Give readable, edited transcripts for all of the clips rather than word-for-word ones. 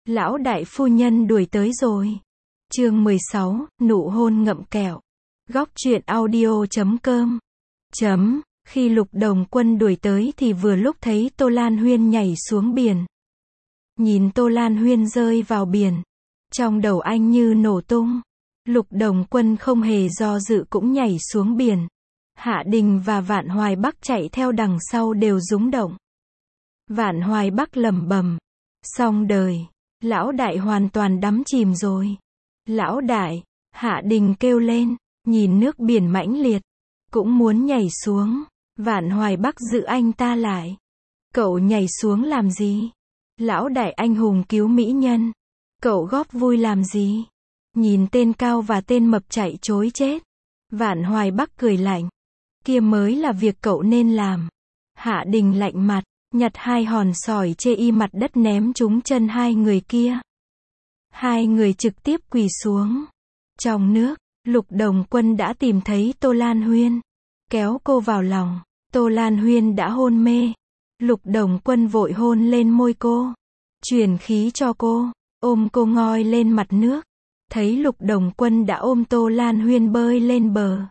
Lão đại phu nhân đuổi tới rồi. Chương 16, nụ hôn ngậm kẹo. Góc truyện audio.com. Khi Lục Đồng Quân đuổi tới thì vừa lúc thấy Tô Lan Huyên nhảy xuống biển. Nhìn Tô Lan Huyên rơi vào biển, trong đầu anh như nổ tung. Lục Đồng Quân không hề do dự cũng nhảy xuống biển. Hạ Đình và Vạn Hoài Bắc chạy theo đằng sau đều rúng động. Vạn Hoài Bắc lẩm bẩm, xong đời, lão đại hoàn toàn đắm chìm rồi. Lão đại, Hạ Đình kêu lên, nhìn nước biển mãnh liệt, cũng muốn nhảy xuống. Vạn Hoài Bắc giữ anh ta lại. Cậu nhảy xuống làm gì? Lão đại anh hùng cứu mỹ nhân. Cậu góp vui làm gì? Nhìn tên cao và tên mập chạy trối chết. Vạn Hoài Bắc cười lạnh. Kia mới là việc cậu nên làm. Hạ Đình lạnh mặt, nhặt hai hòn sỏi chê y mặt đất ném trúng chân hai người kia. Hai người trực tiếp quỳ xuống. Trong nước, Lục Đồng Quân đã tìm thấy Tô Lan Huyên. Kéo cô vào lòng. Tô Lan Huyên đã hôn mê. Lục Đồng Quân vội hôn lên môi cô. Truyền khí cho cô. Ôm cô ngoi lên mặt nước. Thấy Lục Đồng Quân đã ôm Tô Lan Huyên bơi lên bờ.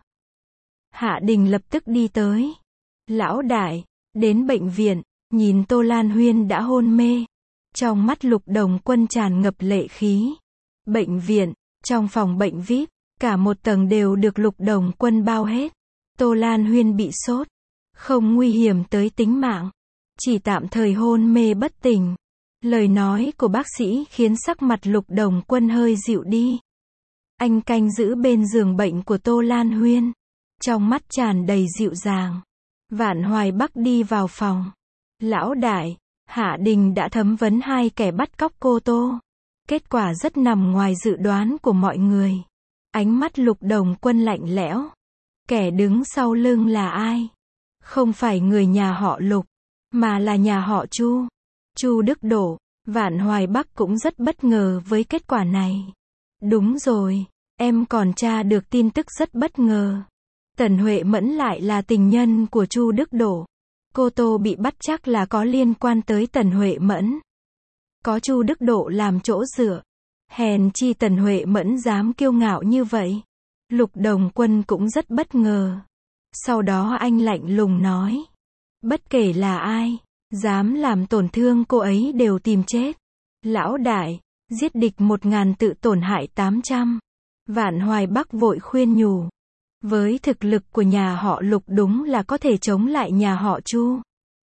Hạ Đình lập tức đi tới. Lão đại, đến bệnh viện, nhìn Tô Lan Huyên đã hôn mê. Trong mắt Lục Đồng Quân tràn ngập lệ khí. Bệnh viện, trong phòng bệnh VIP, cả một tầng đều được Lục Đồng Quân bao hết. Tô Lan Huyên bị sốt, không nguy hiểm tới tính mạng, chỉ tạm thời hôn mê bất tỉnh. Lời nói của bác sĩ khiến sắc mặt Lục Đồng Quân hơi dịu đi. Anh canh giữ bên giường bệnh của Tô Lan Huyên, trong mắt tràn đầy dịu dàng. Vạn Hoài Bắc đi vào phòng. Lão đại, Hạ Đình đã thẩm vấn hai kẻ bắt cóc cô Tô. Kết quả rất nằm ngoài dự đoán của mọi người. Ánh mắt Lục Đồng Quân lạnh lẽo. Kẻ đứng sau lưng là ai? Không phải người nhà họ Lục, mà là nhà họ Chu. Chu Đức Đỗ. Vạn Hoài Bắc cũng rất bất ngờ với kết quả này. Đúng rồi, em còn tra được tin tức rất bất ngờ. Tần Huệ Mẫn lại là tình nhân của Chu Đức Đỗ. Cô Tô bị bắt chắc là có liên quan tới Tần Huệ Mẫn. Có Chu Đức Đỗ làm chỗ dựa. Hèn chi Tần Huệ Mẫn dám kiêu ngạo như vậy. Lục Đồng Quân cũng rất bất ngờ. Sau đó anh lạnh lùng nói. Bất kể là ai, dám làm tổn thương cô ấy đều tìm chết. Lão đại, giết địch 1000 tự tổn hại 800. Vạn Hoài Bắc vội khuyên nhủ. Với thực lực của nhà họ Lục đúng là có thể chống lại nhà họ Chu.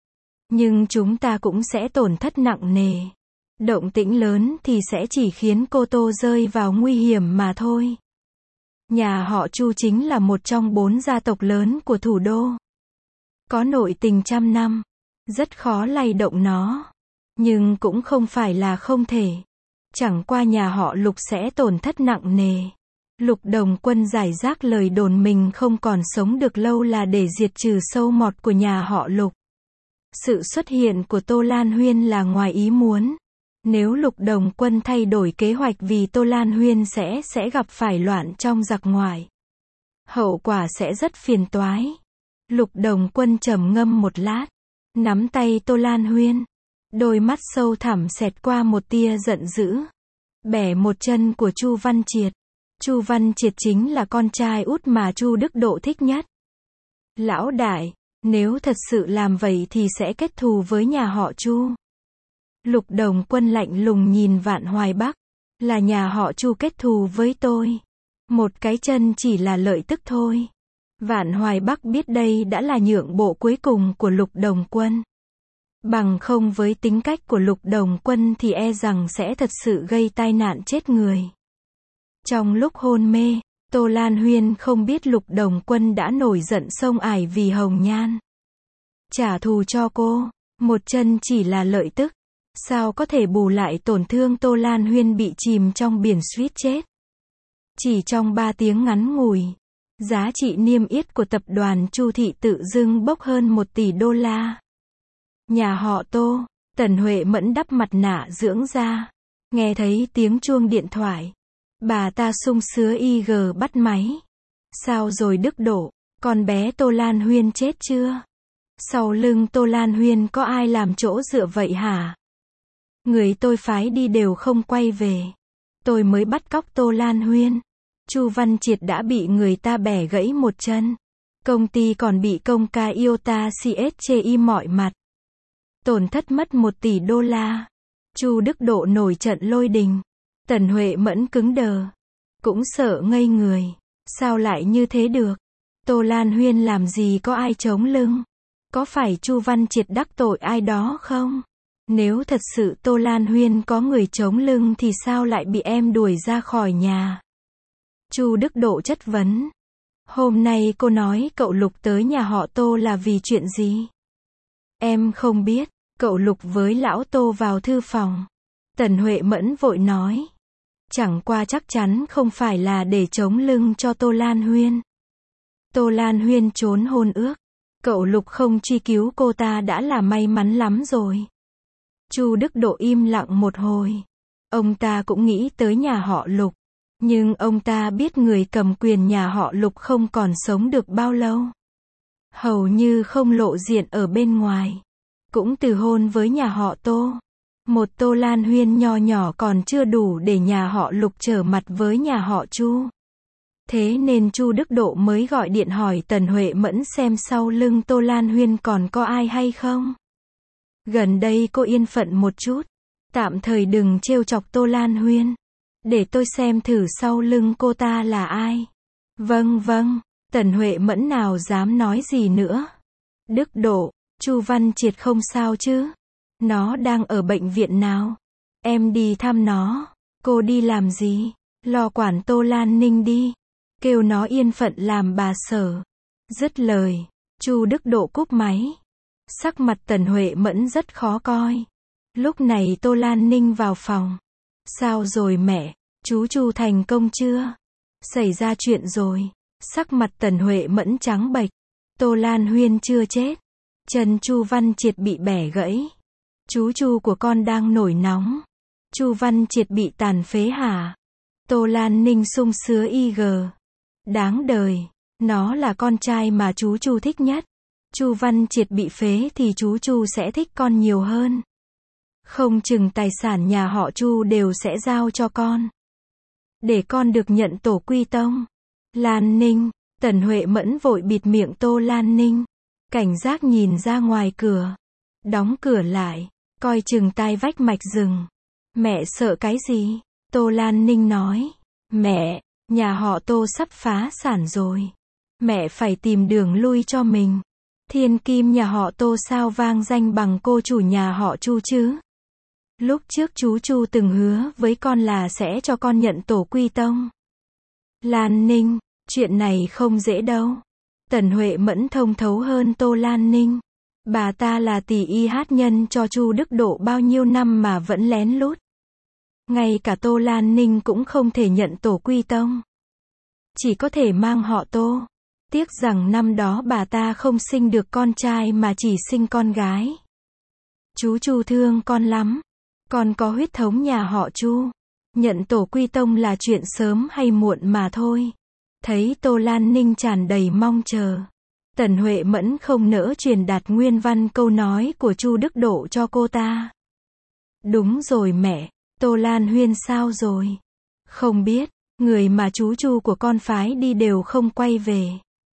Nhưng chúng ta cũng sẽ tổn thất nặng nề. Động tĩnh lớn thì sẽ chỉ khiến cô Tô rơi vào nguy hiểm mà thôi. Nhà họ Chu chính là một trong 4 gia tộc lớn của thủ đô. Có nội tình trăm năm. Rất khó lay động nó. Nhưng cũng không phải là không thể. Chẳng qua nhà họ Lục sẽ tổn thất nặng nề. Lục Đồng Quân giải rác lời đồn mình không còn sống được lâu là để diệt trừ sâu mọt của nhà họ Lục. Sự xuất hiện của Tô Lan Huyên là ngoài ý muốn. Nếu Lục Đồng Quân thay đổi kế hoạch vì Tô Lan Huyên sẽ gặp phải loạn trong giặc ngoài. Hậu quả sẽ rất phiền toái. Lục Đồng Quân trầm ngâm một lát. Nắm tay Tô Lan Huyên. Đôi mắt sâu thẳm xẹt qua một tia giận dữ. Bẻ một chân của Chu Văn Triệt. Chu Văn Triệt chính là con trai út mà Chu Đức Đỗ thích nhất. Lão đại, nếu thật sự làm vậy thì sẽ kết thù với nhà họ Chu. Lục Đồng Quân lạnh lùng nhìn Vạn Hoài Bắc. Là nhà họ Chu kết thù với tôi. Một cái chân chỉ là lợi tức thôi. Vạn Hoài Bắc biết đây đã là nhượng bộ cuối cùng của Lục Đồng Quân. Bằng không với tính cách của Lục Đồng Quân thì e rằng sẽ thật sự gây tai nạn chết người. Trong lúc hôn mê, Tô Lan Huyên không biết Lục Đồng Quân đã nổi giận xông ải vì Hồng Nhan. Trả thù cho cô, một chân chỉ là lợi tức. Sao có thể bù lại tổn thương Tô Lan Huyên bị chìm trong biển suýt chết. Chỉ trong 3 tiếng ngắn ngủi, giá trị niêm yết của tập đoàn Chu Thị tự dưng bốc hơn 1 tỷ đô la. Nhà họ Tô, Tần Huệ Mẫn đắp mặt nạ dưỡng da. Nghe thấy tiếng chuông điện thoại. Bà ta sung sứa IG bắt máy. Sao rồi Đức Đỗ, con bé Tô Lan Huyên chết chưa? Sau lưng Tô Lan Huyên có ai làm chỗ dựa vậy hả? Người tôi phái đi đều không quay về. Tôi mới bắt cóc Tô Lan Huyên. Chu Văn Triệt đã bị người ta bẻ gãy một chân. Công ty còn bị công ca Iota CS chê y mọi mặt. Tổn thất mất 1 tỷ đô la. Chu Đức Độ nổi trận lôi đình. Tần Huệ Mẫn cứng đờ. Cũng sợ ngây người. Sao lại như thế được? Tô Lan Huyên làm gì có ai chống lưng? Có phải Chu Văn Triệt đắc tội ai đó không? Nếu thật sự Tô Lan Huyên có người chống lưng thì sao lại bị em đuổi ra khỏi nhà? Chu Đức Độ chất vấn. Hôm nay cô nói cậu Lục tới nhà họ Tô là vì chuyện gì? Em không biết. Cậu Lục với lão Tô vào thư phòng. Tần Huệ Mẫn vội nói. Chẳng qua chắc chắn không phải là để chống lưng cho Tô Lan Huyên. Tô Lan Huyên trốn hôn ước. Cậu Lục không truy cứu cô ta đã là may mắn lắm rồi. Chu Đức Độ im lặng một hồi. Ông ta cũng nghĩ tới nhà họ Lục. Nhưng ông ta biết người cầm quyền nhà họ Lục không còn sống được bao lâu. Hầu như không lộ diện ở bên ngoài. Cũng từ hôn với nhà họ Tô. Một Tô Lan Huyên nho nhỏ còn chưa đủ để nhà họ Lục trở mặt với nhà họ Chu. Thế nên Chu Đức Độ mới gọi điện hỏi Tần Huệ Mẫn xem sau lưng Tô Lan Huyên còn có ai hay không. Gần đây cô yên phận một chút. Tạm thời đừng trêu chọc Tô Lan Huyên. Để tôi xem thử sau lưng cô ta là ai. Vâng vâng, Tần Huệ Mẫn nào dám nói gì nữa. Đức Độ, Chu Văn Triệt không sao chứ? Nó đang ở bệnh viện nào? Em đi thăm nó. Cô đi làm gì? Lo quản Tô Lan Ninh đi. Kêu nó yên phận làm bà Sở. Dứt lời, Chu Đức Độ cúp máy. Sắc mặt Tần Huệ Mẫn rất khó coi. Lúc này Tô Lan Ninh vào phòng. Sao rồi mẹ? Chú Chu thành công chưa? Xảy ra chuyện rồi. Sắc mặt Tần Huệ Mẫn trắng bệch. Tô Lan Huyên chưa chết. Chân Chu Văn Triệt bị bẻ gãy. Chú Chu của con đang nổi nóng. Chu Văn Triệt bị tàn phế hả? Tô Lan Ninh sung sứa IG. Đáng đời. Nó là con trai mà chú Chu thích nhất. Chu Văn Triệt bị phế thì chú Chu sẽ thích con nhiều hơn. Không chừng tài sản nhà họ Chu đều sẽ giao cho con. Để con được nhận tổ quy tông. Lan Ninh. Tần Huệ Mẫn vội bịt miệng Tô Lan Ninh. Cảnh giác nhìn ra ngoài cửa. Đóng cửa lại. Coi chừng tai vách mạch rừng. Mẹ sợ cái gì? Tô Lan Ninh nói. Mẹ, nhà họ Tô sắp phá sản rồi. Mẹ phải tìm đường lui cho mình. Thiên kim nhà họ Tô sao vang danh bằng cô chủ nhà họ Chu chứ? Lúc trước chú Chu từng hứa với con là sẽ cho con nhận tổ quy tông. Lan Ninh, chuyện này không dễ đâu. Tần Huệ Mẫn thông thấu hơn Tô Lan Ninh. Bà ta là tỷ y hát nhân cho Chu Đức Độ bao nhiêu năm mà vẫn lén lút. Ngay cả Tô Lan Ninh cũng không thể nhận tổ quy tông. Chỉ có thể mang họ Tô. Tiếc rằng năm đó bà ta không sinh được con trai mà chỉ sinh con gái. Chú Chu thương con lắm. Con có huyết thống nhà họ Chu. Nhận tổ quy tông là chuyện sớm hay muộn mà thôi. Thấy Tô Lan Ninh tràn đầy mong chờ. Tần Huệ Mẫn không nỡ truyền đạt nguyên văn câu nói của Chu Đức Độ cho cô ta. Đúng rồi mẹ, Tô Lan Huyên sao rồi? Không biết, người mà chú Chu của con phái đi đều không quay về.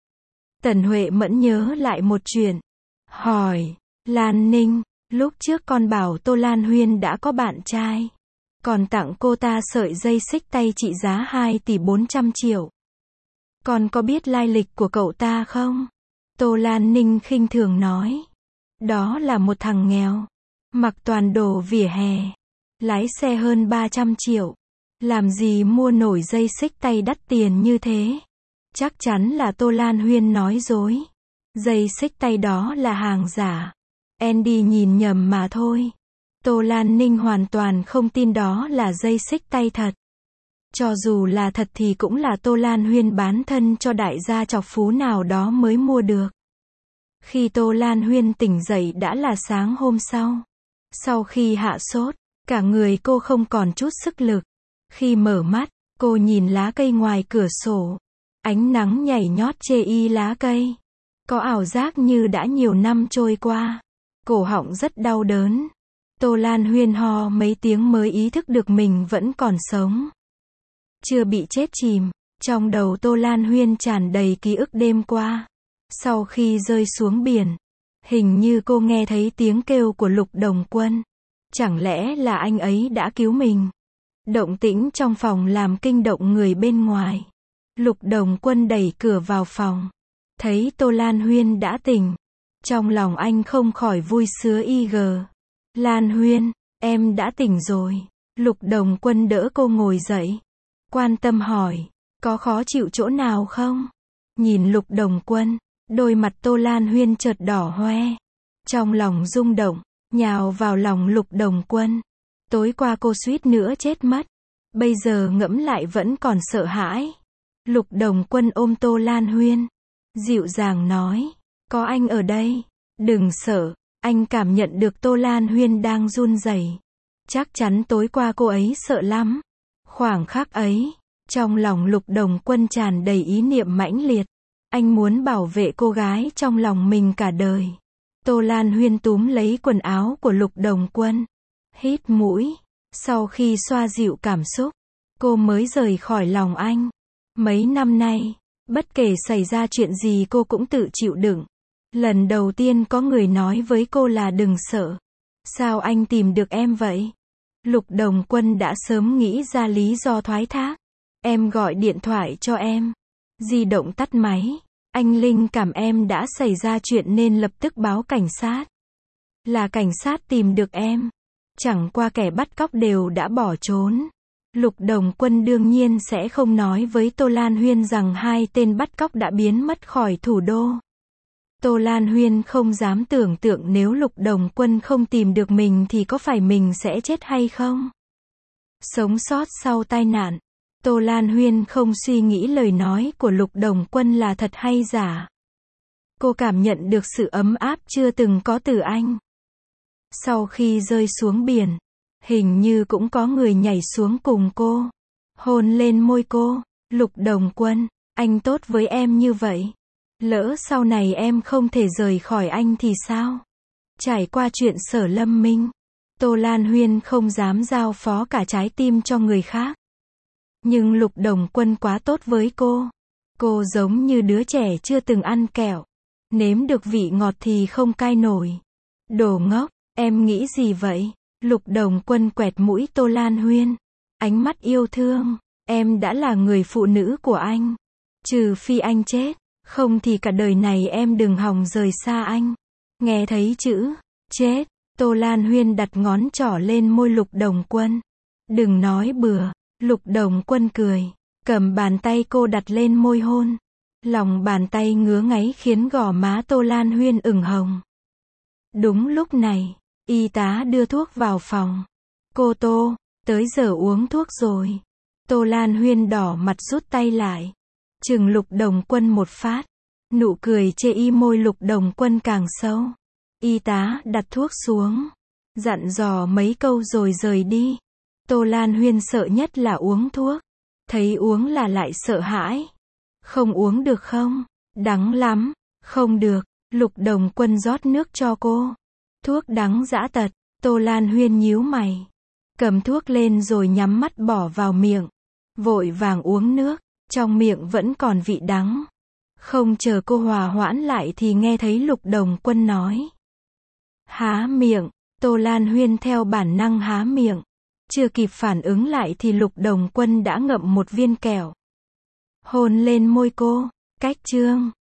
Tần Huệ Mẫn nhớ lại một chuyện. Hỏi, Lan Ninh, lúc trước con bảo Tô Lan Huyên đã có bạn trai. Còn tặng cô ta sợi dây xích tay trị giá 2 tỷ 400 triệu. Con có biết lai lịch của cậu ta không? Tô Lan Ninh khinh thường nói. Đó là một thằng nghèo. Mặc toàn đồ vỉa hè. Lái xe hơn 300 triệu. Làm gì mua nổi dây xích tay đắt tiền như thế? Chắc chắn là Tô Lan Huyên nói dối. Dây xích tay đó là hàng giả. Andy nhìn nhầm mà thôi. Tô Lan Ninh hoàn toàn không tin đó là dây xích tay thật. Cho dù là thật thì cũng là Tô Lan Huyên bán thân cho đại gia chọc phú nào đó mới mua được. Khi Tô Lan Huyên tỉnh dậy đã là sáng hôm sau. Sau khi hạ sốt, cả người cô không còn chút sức lực. Khi mở mắt, cô nhìn lá cây ngoài cửa sổ. Ánh nắng nhảy nhót chê y lá cây. Có ảo giác như đã nhiều năm trôi qua. Cổ họng rất đau đớn. Tô Lan Huyên ho mấy tiếng mới ý thức được mình vẫn còn sống. Chưa bị chết chìm. Trong đầu Tô Lan Huyên tràn đầy ký ức đêm qua. Sau khi rơi xuống biển, hình như cô nghe thấy tiếng kêu của Lục Đồng Quân. Chẳng lẽ là anh ấy đã cứu mình? Động tĩnh trong phòng làm kinh động người bên ngoài. Lục Đồng Quân đẩy cửa vào phòng. Thấy Tô Lan Huyên đã tỉnh. Trong lòng anh không khỏi vui sướng Lan Huyên, em đã tỉnh rồi. Lục Đồng Quân đỡ cô ngồi dậy. Quan tâm hỏi, có khó chịu chỗ nào không? Nhìn Lục Đồng Quân, đôi mặt Tô Lan Huyên chợt đỏ hoe. Trong lòng rung động, nhào vào lòng Lục Đồng Quân. Tối qua cô suýt nữa chết mất. Bây giờ ngẫm lại vẫn còn sợ hãi. Lục Đồng Quân ôm Tô Lan Huyên. Dịu dàng nói, có anh ở đây. Đừng sợ, anh cảm nhận được Tô Lan Huyên đang run rẩy. Chắc chắn tối qua cô ấy sợ lắm. Khoảng khắc ấy, trong lòng Lục Đồng Quân tràn đầy ý niệm mãnh liệt. Anh muốn bảo vệ cô gái trong lòng mình cả đời. Tô Lan Huyên túm lấy quần áo của Lục Đồng Quân. Hít mũi. Sau khi xoa dịu cảm xúc, cô mới rời khỏi lòng anh. Mấy năm nay, bất kể xảy ra chuyện gì cô cũng tự chịu đựng. Lần đầu tiên có người nói với cô là đừng sợ. Sao anh tìm được em vậy? Lục Đồng Quân đã sớm nghĩ ra lý do thoái thác. Em gọi điện thoại cho em. Di động tắt máy. Anh linh cảm em đã xảy ra chuyện nên lập tức báo cảnh sát. Là cảnh sát tìm được em. Chẳng qua kẻ bắt cóc đều đã bỏ trốn. Lục Đồng Quân đương nhiên sẽ không nói với Tô Lan Huyên rằng hai tên bắt cóc đã biến mất khỏi thủ đô. Tô Lan Huyên không dám tưởng tượng nếu Lục Đồng Quân không tìm được mình thì có phải mình sẽ chết hay không? Sống sót sau tai nạn. Tô Lan Huyên không suy nghĩ lời nói của Lục Đồng Quân là thật hay giả. Cô cảm nhận được sự ấm áp chưa từng có từ anh. Sau khi rơi xuống biển, hình như cũng có người nhảy xuống cùng cô. Hôn lên môi cô. Lục Đồng Quân, anh tốt với em như vậy. Lỡ sau này em không thể rời khỏi anh thì sao? Trải qua chuyện Sở Lâm Minh, Tô Lan Huyên không dám giao phó cả trái tim cho người khác. Nhưng Lục Đồng Quân quá tốt với cô. Cô giống như đứa trẻ chưa từng ăn kẹo. Nếm được vị ngọt thì không cai nổi. Đồ ngốc, em nghĩ gì vậy? Lục Đồng Quân quẹt mũi Tô Lan Huyên. Ánh mắt yêu thương. Em đã là người phụ nữ của anh. Trừ phi anh chết. Không thì cả đời này em đừng hòng rời xa anh. Nghe thấy chữ chết, Tô Lan Huyên đặt ngón trỏ lên môi Lục Đồng Quân. Đừng nói bừa. Lục Đồng Quân cười, cầm bàn tay cô đặt lên môi hôn. Lòng bàn tay ngứa ngáy khiến gò má Tô Lan Huyên ửng hồng. Đúng lúc này, y tá đưa thuốc vào phòng. Cô Tô, tới giờ uống thuốc rồi. Tô Lan Huyên đỏ mặt rút tay lại. Chừng Lục Đồng Quân một phát. Nụ cười chê y môi Lục Đồng Quân càng sâu. Y tá đặt thuốc xuống. Dặn dò mấy câu rồi rời đi. Tô Lan Huyên sợ nhất là uống thuốc. Thấy uống là lại sợ hãi. Không uống được không? Đắng lắm. Không được. Lục Đồng Quân rót nước cho cô. Thuốc đắng dã tật. Tô Lan Huyên nhíu mày. Cầm thuốc lên rồi nhắm mắt bỏ vào miệng. Vội vàng uống nước. Trong miệng vẫn còn vị đắng. Không chờ cô hòa hoãn lại thì nghe thấy Lục Đồng Quân nói. Há miệng. Tô Lan Huyên theo bản năng há miệng. Chưa kịp phản ứng lại thì Lục Đồng Quân đã ngậm một viên kẹo. Hôn lên môi cô. Cách chương.